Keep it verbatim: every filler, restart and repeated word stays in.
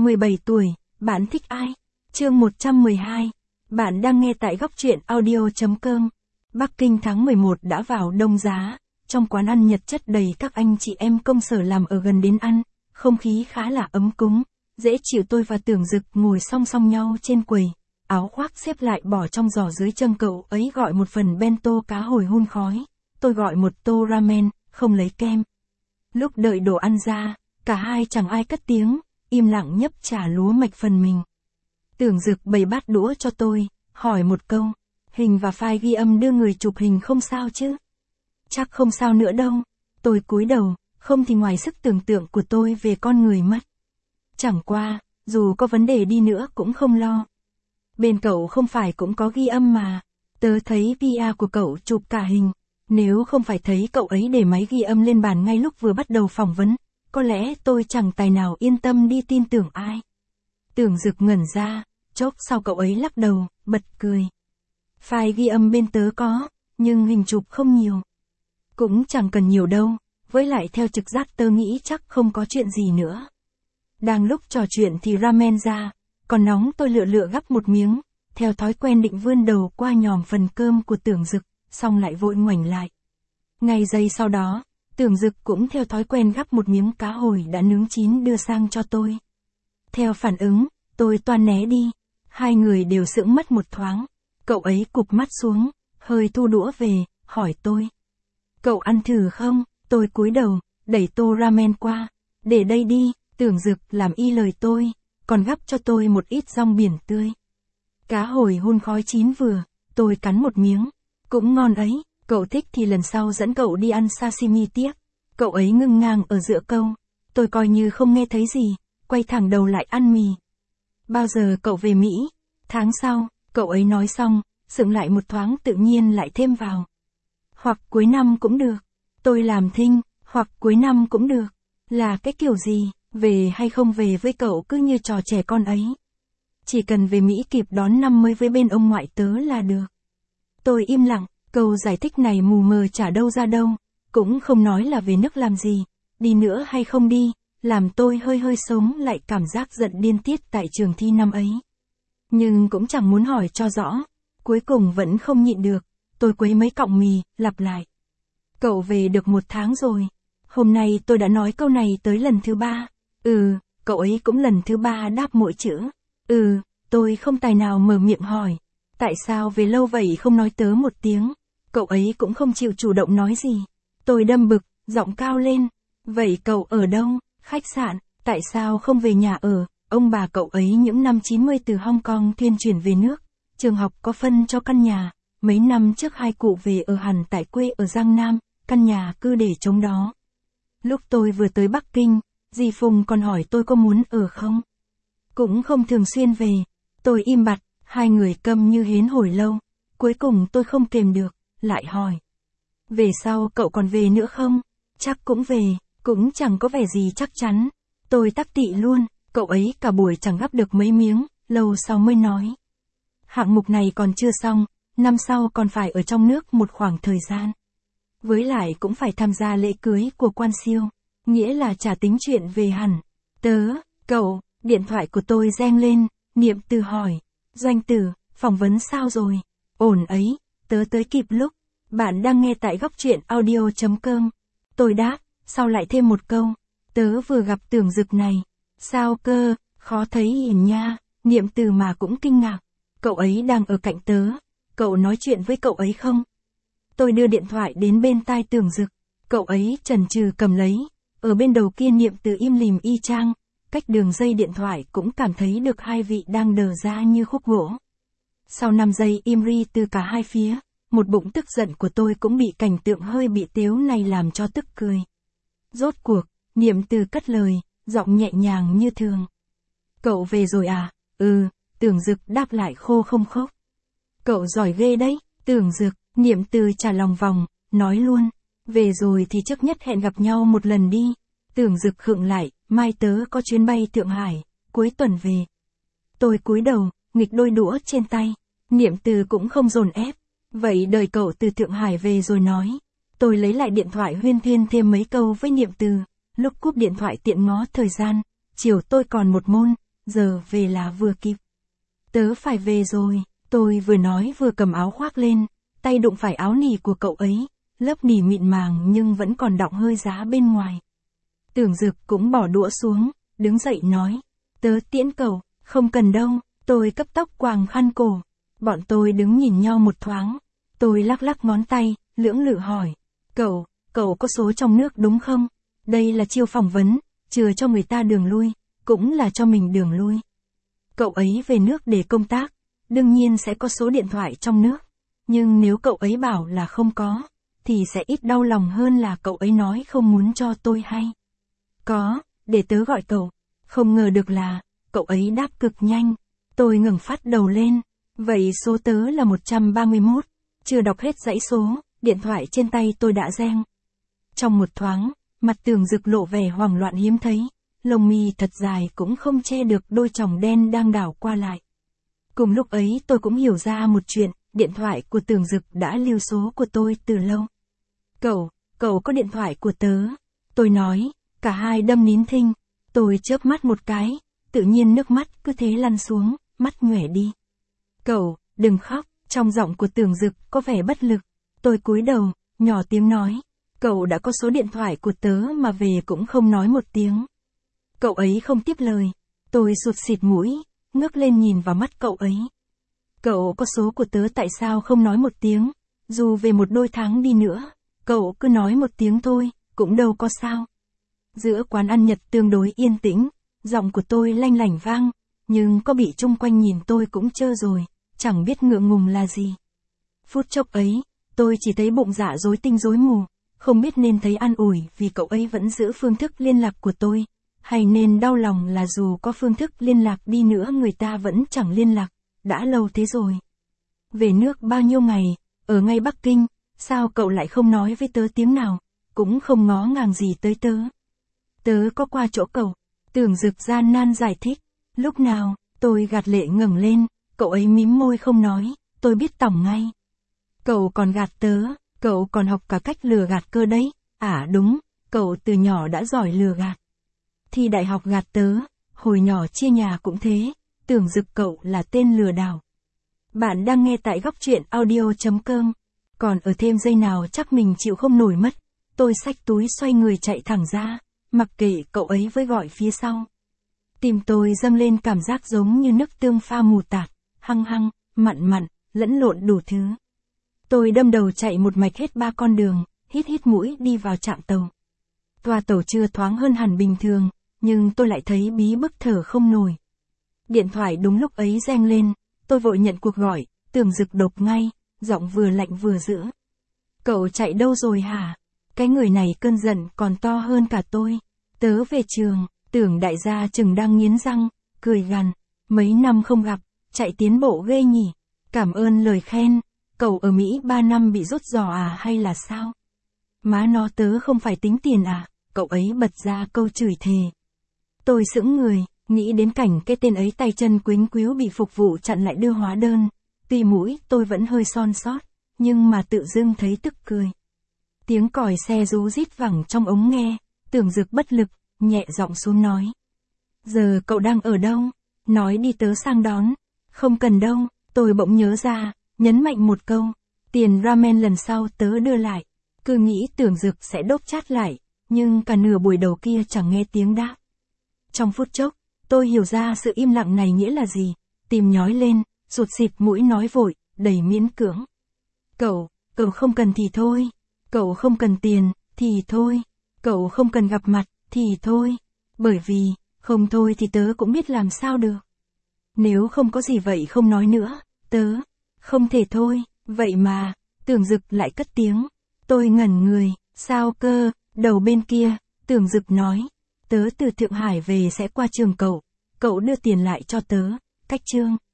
mười bảy tuổi, bạn thích ai? Chương một trăm mười hai. Bạn đang nghe tại góc truyện audio chấm com. Bắc Kinh tháng mười một đã vào đông giá, trong quán ăn Nhật chất đầy các anh chị em công sở làm ở gần đến ăn, không khí khá là ấm cúng, dễ chịu. Tôi và Tưởng Dực ngồi song song nhau trên quầy, áo khoác xếp lại bỏ trong giỏ dưới chân. Cậu ấy gọi một phần bento cá hồi hun khói, tôi gọi một tô ramen, không lấy kem. Lúc đợi đồ ăn ra, cả hai chẳng ai cất tiếng, im lặng nhấp trà lúa mạch phần mình. Tưởng Dực bày bát đũa cho tôi, hỏi một câu, hình và file ghi âm đưa người chụp hình không sao chứ? Chắc không sao nữa đâu. Tôi cúi đầu, không thì ngoài sức tưởng tượng của tôi về con người mất. Chẳng qua, dù có vấn đề đi nữa cũng không lo. Bên cậu không phải cũng có ghi âm mà. Tớ thấy pê e của cậu chụp cả hình. Nếu không phải thấy cậu ấy để máy ghi âm lên bàn ngay lúc vừa bắt đầu phỏng vấn, có lẽ tôi chẳng tài nào yên tâm đi tin tưởng ai. Tưởng Dực ngẩn ra, chốc sau cậu ấy lắc đầu, bật cười. File ghi âm bên tớ có, nhưng hình chụp không nhiều. Cũng chẳng cần nhiều đâu, với lại theo trực giác tớ nghĩ chắc không có chuyện gì nữa. Đang lúc trò chuyện thì ramen ra, còn nóng. Tôi lựa lựa gắp một miếng, theo thói quen định vươn đầu qua nhòm phần cơm của Tưởng Dực, xong lại vội ngoảnh lại. Ngay giây sau đó, Tưởng Dực cũng theo thói quen gắp một miếng cá hồi đã nướng chín đưa sang cho tôi. Theo phản ứng, tôi toan né đi. Hai người đều sững mất một thoáng. Cậu ấy cụp mắt xuống, hơi thu đũa về, hỏi tôi. Cậu ăn thử không? Tôi cúi đầu, đẩy tô ramen qua. Để đây đi. Tưởng Dực làm y lời tôi, còn gắp cho tôi một ít rong biển tươi. Cá hồi hun khói chín vừa, tôi cắn một miếng. Cũng ngon ấy, cậu thích thì lần sau dẫn cậu đi ăn sashimi tiếp. Cậu ấy ngưng ngang ở giữa câu. Tôi coi như không nghe thấy gì, quay thẳng đầu lại ăn mì. Bao giờ cậu về Mỹ? Tháng sau, cậu ấy nói xong, sững lại một thoáng tự nhiên lại thêm vào. Hoặc cuối năm cũng được. Tôi làm thinh, hoặc cuối năm cũng được. Là cái kiểu gì, về hay không về với cậu cứ như trò trẻ con ấy. Chỉ cần về Mỹ kịp đón năm mới với bên ông ngoại tớ là được. Tôi im lặng, câu giải thích này mù mờ chả đâu ra đâu, cũng không nói là về nước làm gì, đi nữa hay không đi, làm tôi hơi hơi sống lại cảm giác giận điên tiết tại trường thi năm ấy. Nhưng cũng chẳng muốn hỏi cho rõ, cuối cùng vẫn không nhịn được, tôi quấy mấy cọng mì, lặp lại. Cậu về được một tháng rồi. Hôm nay tôi đã nói câu này tới lần thứ ba. Ừ, cậu ấy cũng lần thứ ba đáp mỗi chữ. Ừ, tôi không tài nào mở miệng hỏi. Tại sao về lâu vậy không nói tớ một tiếng? Cậu ấy cũng không chịu chủ động nói gì. Tôi đâm bực, giọng cao lên. Vậy cậu ở đâu? Khách sạn, tại sao không về nhà ở? Ông bà cậu ấy những năm chín mươi từ Hong Kong thuyên chuyển về nước. Trường học có phân cho căn nhà. Mấy năm trước hai cụ về ở hẳn tại quê ở Giang Nam, căn nhà cứ để trống đó. Lúc tôi vừa tới Bắc Kinh, dì Phùng còn hỏi tôi có muốn ở không? Cũng không thường xuyên về. Tôi im bặt, hai người câm như hến hồi lâu. Cuối cùng tôi không kềm được, lại hỏi. Về sau cậu còn về nữa không? Chắc cũng về, cũng chẳng có vẻ gì chắc chắn. Tôi tắc tị luôn, cậu ấy cả buổi chẳng gắp được mấy miếng, lâu sau mới nói. Hạng mục này còn chưa xong, năm sau còn phải ở trong nước một khoảng thời gian. Với lại cũng phải tham gia lễ cưới của quan siêu, nghĩa là chả tính chuyện về hẳn. Tớ, cậu, điện thoại của tôi reng lên, Niệm Từ hỏi. Doanh Tử, phỏng vấn sao rồi? Ổn ấy, tớ tới kịp lúc. Bạn đang nghe tại góc truyện audio chấm com. Tôi đáp, sau lại thêm một câu. Tớ vừa gặp Tưởng Dực này. Sao cơ, khó thấy hiền nha. Niệm Từ mà cũng kinh ngạc. Cậu ấy đang ở cạnh tớ. Cậu nói chuyện với cậu ấy không? Tôi đưa điện thoại đến bên tai Tưởng Dực. Cậu ấy chần chừ cầm lấy. Ở bên đầu kia Niệm Từ im lìm y chang. Cách đường dây điện thoại cũng cảm thấy được hai vị đang đờ ra như khúc gỗ. Sau năm giây im ri từ cả hai phía, một bụng tức giận của tôi cũng bị cảnh tượng hơi bị tếu này làm cho tức cười. Rốt cuộc, Niệm Từ cất lời, giọng nhẹ nhàng như thường. Cậu về rồi à? Ừ, Tưởng Dực đáp lại khô không khốc. Cậu giỏi ghê đấy, Tưởng Dực. Niệm Từ trả lòng vòng, nói luôn. Về rồi thì trước nhất hẹn gặp nhau một lần đi. Tưởng Dực khựng lại, mai tớ có chuyến bay Thượng Hải, cuối tuần về. Tôi cúi đầu, nghịch đôi đũa trên tay. Niệm Từ cũng không dồn ép. Vậy đợi cậu từ Thượng Hải về rồi nói. Tôi lấy lại điện thoại huyên thuyên thêm mấy câu với Niệm Từ. Lúc cúp điện thoại tiện ngó thời gian. Chiều tôi còn một môn. giờ về là vừa kịp. Tớ phải về rồi, tôi vừa nói vừa cầm áo khoác lên, tay đụng phải áo nỉ của cậu ấy, lớp nỉ mịn màng nhưng vẫn còn đọng hơi giá bên ngoài. Tưởng Dực cũng bỏ đũa xuống, đứng dậy nói, tớ tiễn cậu, không cần đâu, tôi cấp tốc quàng khăn cổ. Bọn tôi đứng nhìn nhau một thoáng, tôi lắc lắc ngón tay, lưỡng lự hỏi, cậu, cậu có số trong nước đúng không? Đây là chiêu phỏng vấn, chừa cho người ta đường lui, cũng là cho mình đường lui. Cậu ấy về nước để công tác, đương nhiên sẽ có số điện thoại trong nước, nhưng nếu cậu ấy bảo là không có, thì sẽ ít đau lòng hơn là cậu ấy nói không muốn cho tôi hay. Có, để tớ gọi cậu. Không ngờ được là, cậu ấy đáp cực nhanh. Tôi ngẩng phát đầu lên, vậy số tớ là một trăm ba mươi mốt, chưa đọc hết dãy số, điện thoại trên tay tôi đã reng. Trong một thoáng, mặt Tưởng Dực lộ vẻ hoảng loạn hiếm thấy, lông mi thật dài cũng không che được đôi tròng đen đang đảo qua lại. Cùng lúc ấy tôi cũng hiểu ra một chuyện, điện thoại của Tưởng Dực đã lưu số của tôi từ lâu. Cậu, cậu có điện thoại của tớ. Tôi nói, cả hai đâm nín thinh. Tôi chớp mắt một cái, tự nhiên nước mắt cứ thế lăn xuống, mắt nhoẻn đi. Cậu, đừng khóc, trong giọng của Tưởng Dực có vẻ bất lực. Tôi cúi đầu, nhỏ tiếng nói, cậu đã có số điện thoại của tớ mà về cũng không nói một tiếng. Cậu ấy không tiếp lời. Tôi sụt xịt mũi, ngước lên nhìn vào mắt cậu ấy. Cậu có số của tớ tại sao không nói một tiếng, dù về một đôi tháng đi nữa, cậu cứ nói một tiếng thôi, cũng đâu có sao. Giữa quán ăn Nhật tương đối yên tĩnh, giọng của tôi lanh lảnh vang, nhưng có bị chung quanh nhìn tôi cũng chơ rồi, chẳng biết ngượng ngùng là gì. Phút chốc ấy, tôi chỉ thấy bụng dạ rối tinh rối mù, không biết nên thấy an ủi vì cậu ấy vẫn giữ phương thức liên lạc của tôi, hay nên đau lòng là dù có phương thức liên lạc đi nữa người ta vẫn chẳng liên lạc, đã lâu thế rồi. Về nước bao nhiêu ngày, ở ngay Bắc Kinh, sao cậu lại không nói với tớ tiếng nào, cũng không ngó ngàng gì tới tớ. Tớ có qua chỗ cậu, Tưởng Dực gian nan giải thích. Lúc nào, tôi gạt lệ ngẩng lên, cậu ấy mím môi không nói, tôi biết tỏng ngay. Cậu còn gạt tớ, cậu còn học cả cách lừa gạt cơ đấy. À đúng, cậu từ nhỏ đã giỏi lừa gạt. Thi đại học gạt tớ, hồi nhỏ chia nhà cũng thế, Tưởng Dực cậu là tên lừa đảo. Bạn đang nghe tại góc truyện audio chấm com. Còn ở thêm giây nào chắc mình chịu không nổi mất. Tôi xách túi xoay người chạy thẳng ra, mặc kệ cậu ấy với gọi phía sau. Tim tôi dâng lên cảm giác giống như nước tương pha mù tạt, hăng hăng, mặn mặn, lẫn lộn đủ thứ. Tôi đâm đầu chạy một mạch hết ba con đường, hít hít mũi đi vào trạm tàu. Toa tàu chưa thoáng hơn hẳn bình thường, nhưng tôi lại thấy bí bức thở không nổi. Điện thoại đúng lúc ấy reng lên, tôi vội nhận cuộc gọi, Tưởng Dực đột ngay, giọng vừa lạnh vừa dữ. Cậu chạy đâu rồi hả? Cái người này cơn giận còn to hơn cả tôi. Tớ về trường, Tưởng đại gia chừng đang nghiến răng, cười gằn. Mấy năm không gặp, chạy tiến bộ ghê nhỉ. Cảm ơn lời khen, cậu ở Mỹ ba năm bị rút giò à hay là sao? Má nó tớ không phải tính tiền à? Cậu ấy bật ra câu chửi thề. Tôi sững người, nghĩ đến cảnh cái tên ấy tay chân quính quíu bị phục vụ chặn lại đưa hóa đơn. Tuy mũi tôi vẫn hơi son sót, nhưng mà tự dưng thấy tức cười. Tiếng còi xe rú rít vẳng trong ống nghe, Tưởng Dực bất lực, nhẹ giọng xuống nói. Giờ cậu đang ở đâu? Nói đi tớ sang đón. Không cần đâu, tôi bỗng nhớ ra, nhấn mạnh một câu. Tiền ramen lần sau tớ đưa lại. Cứ nghĩ Tưởng Dực sẽ đốp chát lại, nhưng cả nửa buổi đầu kia chẳng nghe tiếng đáp. Trong phút chốc, tôi hiểu ra sự im lặng này nghĩa là gì. Tim nhói lên, rụt xịt mũi nói vội, đầy miễn cưỡng. Cậu, cậu không cần thì thôi. Cậu không cần tiền, thì thôi. Cậu không cần gặp mặt, thì thôi. Bởi vì, không thôi thì tớ cũng biết làm sao được. Nếu không có gì vậy không nói nữa, tớ, không thể thôi, vậy mà, Tưởng Dực lại cất tiếng. Tôi ngẩn người, sao cơ, đầu bên kia, Tưởng Dực nói. Tớ từ Thượng Hải về sẽ qua trường cậu, cậu đưa tiền lại cho tớ, cách chương.